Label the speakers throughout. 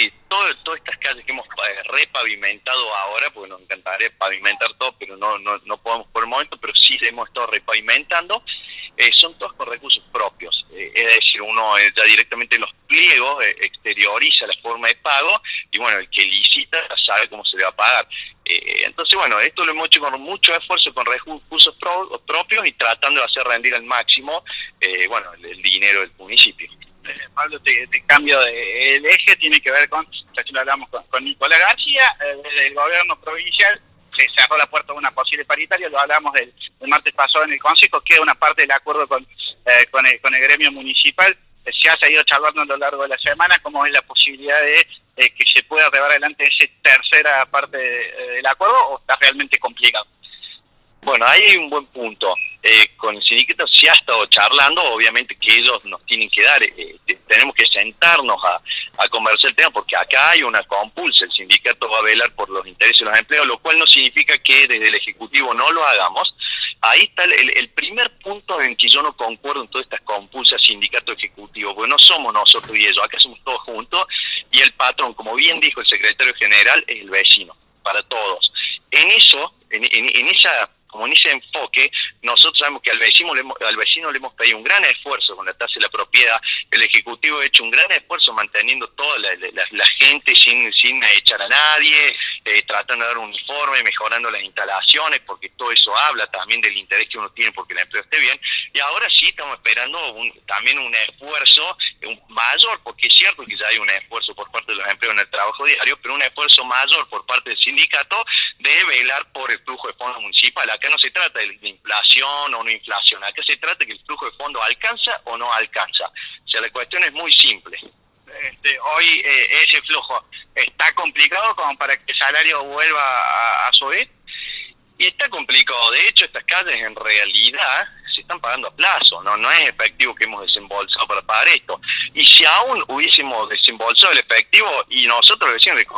Speaker 1: Sí, todas estas calles que hemos repavimentado ahora, porque nos encantaría pavimentar todo, pero no podemos por el momento, pero sí hemos estado repavimentando, son todos con recursos propios. Es decir, uno ya directamente en los pliegos exterioriza la forma de pago y bueno, el que licita sabe cómo se le va a pagar. Entonces, bueno, esto lo hemos hecho con mucho esfuerzo, con recursos propios y tratando de hacer rendir al máximo bueno, el dinero del municipio.
Speaker 2: Pablo, te cambio el eje, tiene que ver con, ya lo hablamos con Nicolás García, desde el gobierno provincial se cerró la puerta a una posible paritaria, lo hablamos del martes pasado en el Consejo, queda una parte del acuerdo con el gremio municipal, se ha seguido charlando a lo largo de la semana, cómo es la posibilidad de que se pueda llevar adelante esa tercera parte del acuerdo, o está realmente complicado.
Speaker 1: Bueno, ahí hay un buen punto. Con el sindicato se ha estado charlando, obviamente que ellos nos tienen que dar, tenemos que sentarnos a conversar el tema, porque acá hay una compulsa, el sindicato va a velar por los intereses de los empleados, lo cual no significa que desde el Ejecutivo no lo hagamos. Ahí está el primer punto en que yo no concuerdo en todas estas compulsas sindicato-ejecutivo, porque no somos nosotros y ellos, acá somos todos juntos, y el patrón, como bien dijo el secretario general, es el vecino, para todos. En eso, en ese enfoque, nosotros sabemos que al vecino le hemos pedido un gran esfuerzo con la tasa de la propiedad. El Ejecutivo ha hecho un gran esfuerzo manteniendo toda la gente sin echar a nadie, tratando de dar un uniforme, mejorando las instalaciones, porque todo eso habla también del interés que uno tiene porque el empleo esté bien. Y ahora sí estamos esperando también un esfuerzo mayor, porque es cierto que ya hay un esfuerzo por parte de los empleados en el trabajo diario, pero un esfuerzo mayor por parte del sindicato de velar por el flujo de fondos municipal. Acá no se trata de inflación o no inflación, acá se trata de que el flujo de fondos alcanza o no alcanza. O sea, la cuestión es muy simple.
Speaker 2: Hoy ese flujo está complicado como para que el salario vuelva a subir.
Speaker 1: Y está complicado. De hecho, estas calles en realidad se están pagando a plazo, no es efectivo que hemos desembolsado para pagar esto. Y si aún hubiésemos desembolsado el efectivo, y nosotros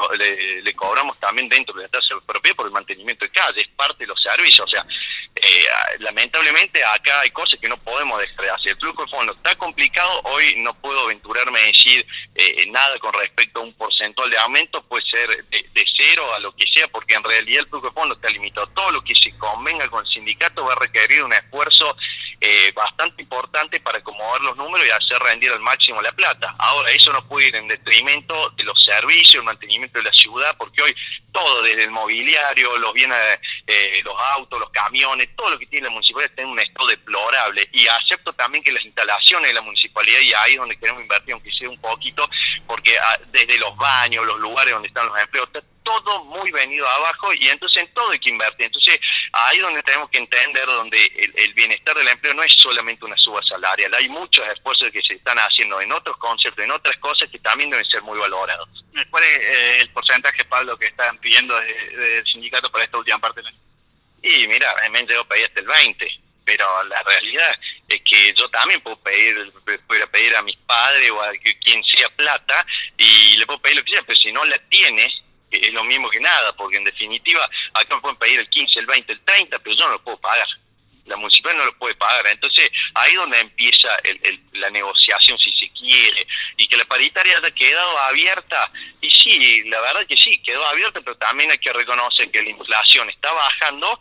Speaker 1: le cobramos también dentro de la tasa de propiedad por el mantenimiento de calle, es parte de los servicios. O sea, lamentablemente acá hay cosas que no podemos dejar de hacer. El flujo de fondos está complicado, hoy no puedo aventurarme a decir nada con respecto a un porcentual de aumento, puede ser de cero a lo que sea, porque en realidad el flujo de fondos está limitado. Todo lo que se convenga con el sindicato va a requerir un esfuerzo bastante importante para acomodar los números y hacer rendir al máximo la plata. Ahora, eso no puede ir en detrimento de los servicios, el mantenimiento de la ciudad, porque hoy todo, desde el mobiliario, los bienes, los autos, los camiones, todo lo que tiene la municipalidad está en un estado deplorable. Y acepto también que las instalaciones de la municipalidad, y ahí es donde queremos invertir, aunque sea un poquito, porque desde los baños, los lugares donde están los empleos, está todo muy venido abajo, y entonces en todo hay que invertir. Entonces ahí es donde tenemos que entender donde el bienestar del empleo no es solamente una suba salarial, hay muchos esfuerzos que se están haciendo en otros conceptos, en otras cosas que también deben ser muy valorados.
Speaker 2: ¿Cuál es el porcentaje, Pablo, que están pidiendo del sindicato para esta última parte del año?
Speaker 1: Y mira, me han llegado a pedir hasta el 20%, pero la realidad es que yo también puedo pedir a mis padres o a quien sea plata, y le puedo pedir lo que sea, pero si no la tiene, es lo mismo que nada, porque en definitiva acá me pueden pedir el 15, el 20, el 30, pero yo no lo puedo pagar. La municipalidad no lo puede pagar. Entonces ahí es donde empieza la negociación, si se quiere, y que la paritaria haya quedado abierta. Y sí, la verdad que sí, quedó abierta, pero también hay que reconocer que la inflación está bajando,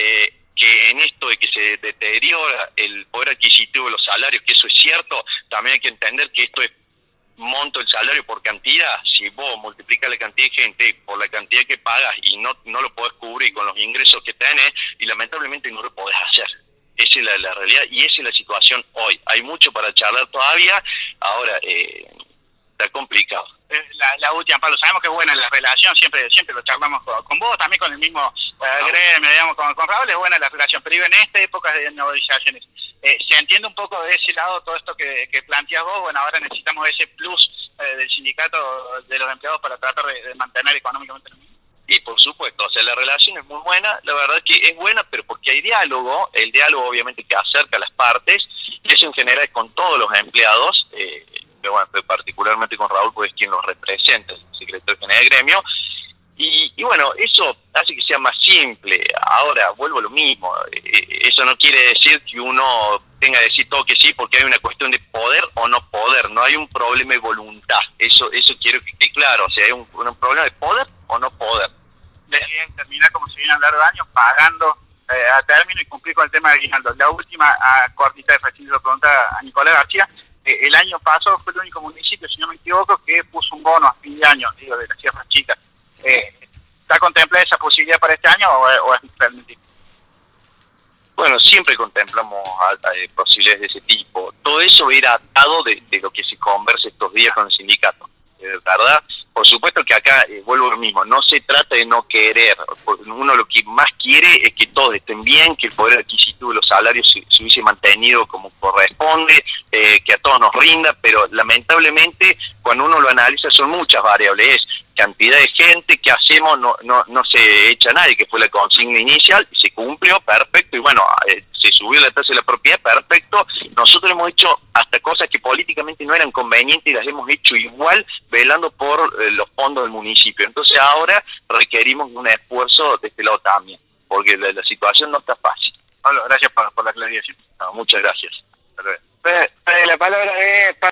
Speaker 1: que en esto de que se deteriora el poder adquisitivo de los salarios, que eso es cierto, también hay que entender que esto es monto el salario por cantidad. Si vos multiplicas la cantidad de gente por la cantidad que pagas y no lo podés cubrir con los ingresos que tenés, y lamentablemente no lo podés hacer. Esa es la realidad y esa es la situación hoy. Hay mucho para charlar todavía, ahora está complicado.
Speaker 2: La última, Pablo, sabemos que es buena la relación, siempre lo charlamos con vos, también con el mismo gremio, digamos, con Raúl, es buena la relación, pero en esta época de movilizaciones, se entiende un poco de ese lado todo esto que planteas vos. Bueno, ahora necesitamos ese plus del sindicato, de los empleados, para tratar de mantener económicamente el mismo.
Speaker 1: Y por supuesto, o sea, la relación es muy buena, la verdad que es buena, pero porque hay diálogo, el diálogo obviamente que acerca a las partes, y eso en general es con todos los empleados, pero bueno, particularmente con Raúl, pues es quien los representa, el secretario general del gremio, y bueno, eso hace que sea más simple. Ahora, vuelvo a lo mismo, eso no quiere decir que uno tenga que decir todo que sí, porque hay una cuestión de poder o no poder, no hay un problema de voluntad, eso quiero que quede claro, o sea, hay un problema de poder o no poder.
Speaker 2: Deberían terminar, como se viene a hablar de años, pagando a término y cumplir con el tema de aguinaldo. La última cortita de recién lo pregunta a Nicolás García, el año pasado fue el único municipio, si no me equivoco, que puso un bono a fin de año, digo, de las Sierras Chicas. ¿Está contemplada esa posibilidad para este año o es realmente?
Speaker 1: Bueno, siempre contemplamos posibilidades de ese tipo. Todo eso era atado de lo que se conversa estos días con el sindicato, ¿verdad? Por supuesto que acá, vuelvo a lo mismo, no se trata de no querer, uno lo que más quiere es que todos estén bien, que el poder adquisitivo de los salarios se hubiese mantenido como corresponde, que a todos nos rinda, pero lamentablemente cuando uno lo analiza son muchas variables, es cantidad de gente, que hacemos, no se echa a nadie, que fue la consigna inicial, se cumplió, perfecto, y bueno, se subió la tasa de la propiedad, perfecto. Nosotros hemos hecho hasta cosas que políticamente no eran convenientes y las hemos hecho igual, velando por los fondos del municipio. Entonces ahora requerimos un esfuerzo de este lado también, porque la situación no está fácil.
Speaker 2: Pablo, gracias por la claridad.
Speaker 1: No, muchas gracias.
Speaker 2: La palabra es